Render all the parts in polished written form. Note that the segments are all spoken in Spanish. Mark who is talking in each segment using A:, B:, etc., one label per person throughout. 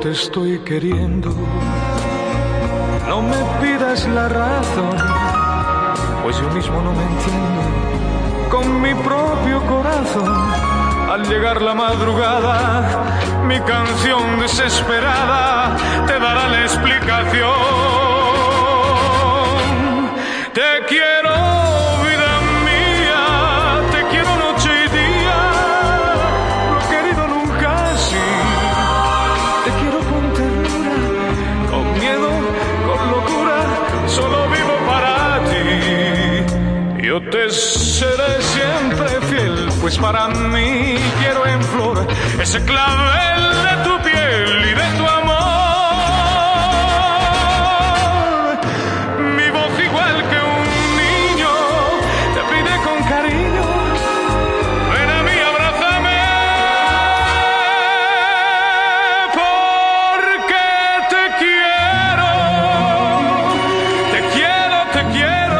A: te estoy queriendo. No me pidas la razón, pues yo mismo no me entiendo. Con mi propio corazón, al llegar la madrugada, mi canción desesperada te dará la explicación. Te quiero, vida mía, te quiero noche y día. No he querido nunca así. Te quiero con ternura, con miedo, con locura. Solo vivo para ti. Yo te seré siempre fiel, pues para mí quiero en flor ese clavel de tu piel y de tu amor. Mi voz igual que un niño te pide con cariño, ven a mí, abrázame, porque te quiero, te quiero, te quiero.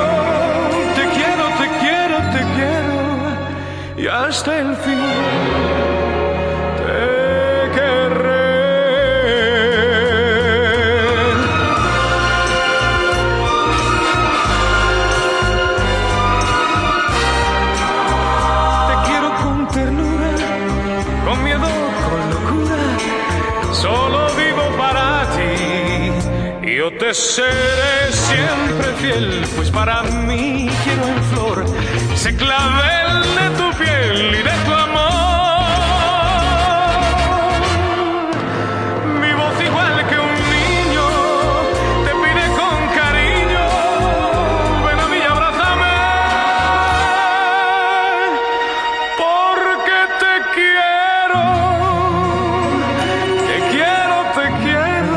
A: Y hasta el fin te querré. Te quiero con ternura, con miedo, con locura. Solo vivo para ti. Yo te seré siempre fiel, pues para mí quiero en flor ese clavel de tu piel y de tu amor. Mi voz igual que un niño te pide con cariño, ven a mí, abrázame, porque te quiero, te quiero, te quiero,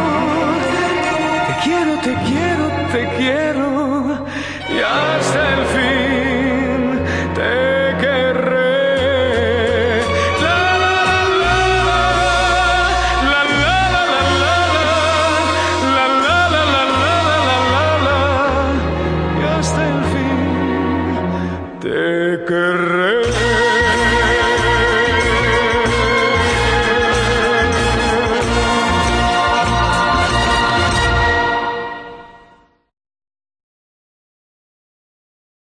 A: te quiero, te quiero, te quiero, y hasta el fin te querré. La la la la la la la la la la la, y hasta el fin te querré.